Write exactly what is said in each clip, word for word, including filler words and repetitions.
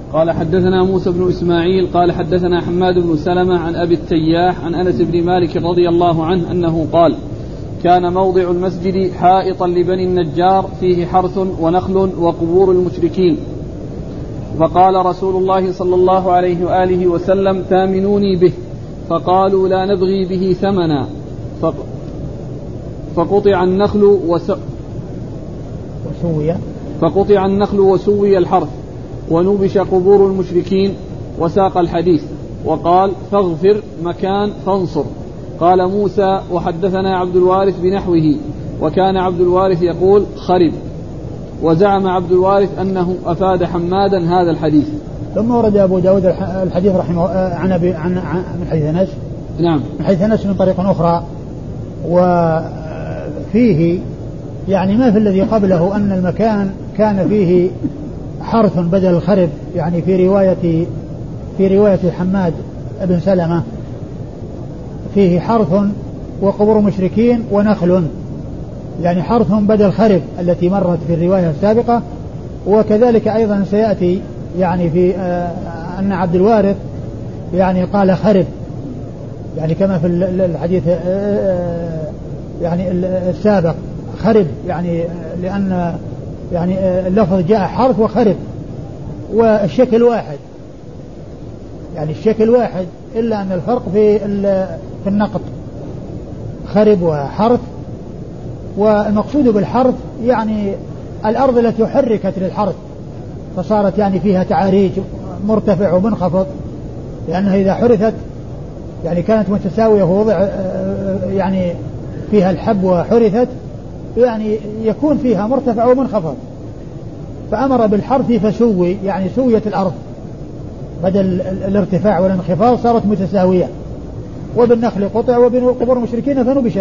قال حدثنا موسى بن إسماعيل قال حدثنا حماد بن سلمة عن أبي التياح عن أنس بن مالك رضي الله عنه أنه قال كان موضع المسجد حائطا لبني النجار فيه حرث ونخل وقبور المشركين، فقال رسول الله صلى الله عليه وآله وسلم ثامنوني به، فقالوا لا نبغي به ثمنا، فقطع النخل وس... وسوي فقطع النخل وسوي الحرث ونبش قبور المشركين، وساق الحديث وقال فاغفر مكان فانصر. قال موسى وحدثنا عبد الوارث بنحوه، وكان عبد الوارث يقول خرب، وزعم عبد الوارث أنه أفاد حمادا هذا الحديث. ثم ورد أبو داود الحديث رحمه عن أبي عن من حديث أنس نعم من حديث أنس من طريق أخرى، وفيه يعني ما في الذي قبله أن المكان كان فيه حرث بدل الخرب، يعني في رواية في رواية حماد بن سلمة فيه حرث وقبور مشركين ونخل، يعني حرث بدل خرب التي مرت في الرواية السابقة. وكذلك أيضا سيأتي يعني في أن عبد الوارث يعني قال خرب، يعني كما في الحديث يعني السابق خرب، يعني لأن يعني اللفظ جاء حرث وخرب والشكل واحد، يعني الشكل واحد، إلا أن الفرق في في النقط، خرب وحرث. والمقصود بالحرث يعني الأرض التي حركت للحرث فصارت يعني فيها تعاريج مرتفع ومنخفض، لأنها إذا حرثت يعني كانت متساوية ووضع يعني فيها الحب وحرثت يعني يكون فيها مرتفع ومنخفض، فأمر بالحرث فسوي، يعني سويت الأرض بدل الارتفاع والانخفاض صارت متساوية. وبالنخل قطع وبقبور المشركين فنبشت.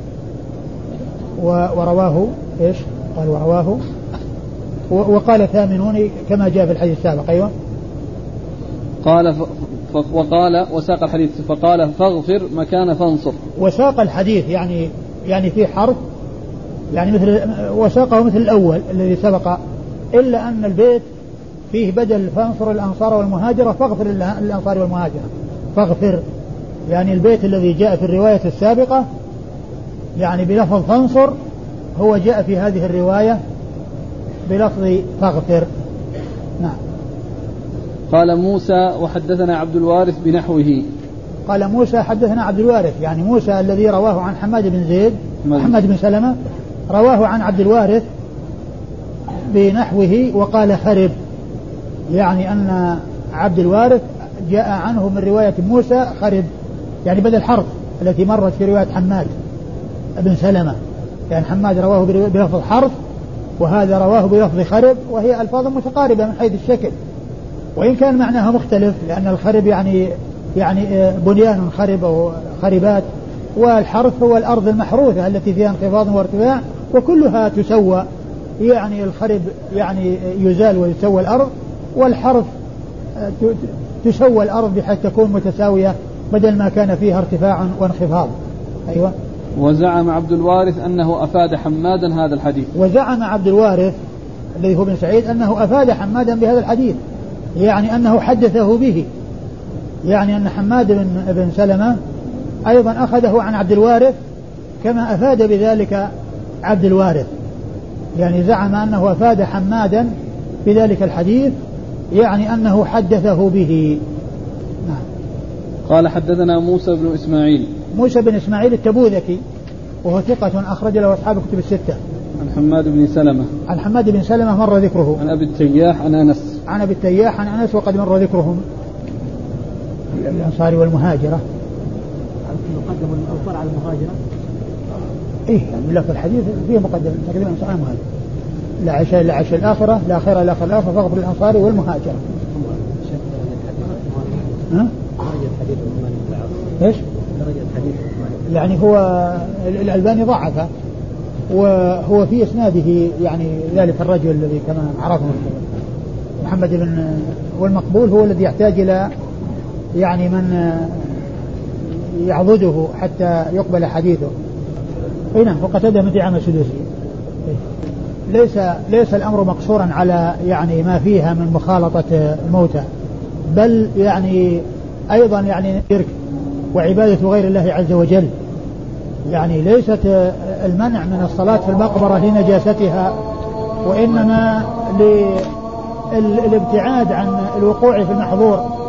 ورواه إيش قال ورواه وقال ثامنوني كما جاء في الحديث السابق. أيوة قال ف... وقال وساق الحديث فقال فاغفر مكان فانصر. وساق الحديث يعني يعني في حرف يعني مثل وساقه مثل الأول الذي سبق، إلا أن البيت فيه بدل فانصر الأنصار والمهاجرة فاغفر الأنصار والمهاجرة. فاغفر يعني البيت الذي جاء في الرواية السابقة يعني بلفظ فانصر هو جاء في هذه الرواية بلفظ فاغفر. نعم. قال موسى وحدثنا عبد الوارث بنحوه. قال موسى حدثنا عبد الوارث، يعني موسى الذي رواه عن حماد بن زيد محمد بن سلمة رواه عن عبد الوارث بنحوه وقال خرب، يعني أن عبد الوارث جاء عنه من رواية موسى خرب، يعني بدل حرف التي مرت في رواية حماد بن سلمة، يعني حماد رواه بلفظ حرف وهذا رواه بلفظ خرب، وهي ألفاظ متقاربة من حيث الشكل، وإن كان معناها مختلف، لأن الخرب يعني يعني بنيان خرب أو خربات، والحرث هو الأرض المحروثة التي فيها انخفاض وارتفاع وكلها تسوى، يعني الخرب يعني يزال ويسوى الأرض، والحرث تسوى الأرض بحيث تكون متساوية بدل ما كان فيها ارتفاع وانخفاض. أيوة. وزعم عبد الوارث أنه أفاد حمادا هذا الحديث. وزعم عبد الوارث الذي هو بن سعيد أنه أفاد حمادا بهذا الحديث، يعني أنه حدثه به، يعني أن حماد بن, بن سلمة أيضا أخذه عن عبد الوارث كما أفاد بذلك عبد الوارث، يعني زعم أنه أفاد حمادا بذلك الحديث، يعني أنه حدثه به. نعم. قال حدثنا موسى بن إسماعيل. موسى بن إسماعيل التبوذكي وهو ثقة أخرج له أصحاب الكتب الستة. عن حماد بن سلمة. عن حماد بن سلمة مر ذكره. عن أبي التياح عن أنس. عن أبي التياح عن أنس وقد مر ذكرهم. الأنصار والمهاجرة. مقدم الأنصار على المهاجرة. إيه يعني لفظ الحديث فيه مقدم تقديم الأنصار على المهاجرة. لا عشاء لا عشاء الآخرة لا خير لا خير الآخرة فاغفر الأنصار والمهاجرة. ها؟ إيش؟ يعني هو الألباني ضعفه، وهو في إسناده يعني ذلك الرجل الذي كما عرفه محمد بن، والمقبول هو الذي يحتاج إلى يعني من يعضده حتى يقبل حديثه. هنا وقتاده من دعامة السدوسي. ليس ليس الأمر مقصورا على يعني ما فيها من مخالطة الموتى، بل يعني أيضا يعني شرك وعبادة غير الله عز وجل. يعني ليست المنع من الصلاة في المقبرة لنجاستها، وإنما للابتعاد عن الوقوع في المحظور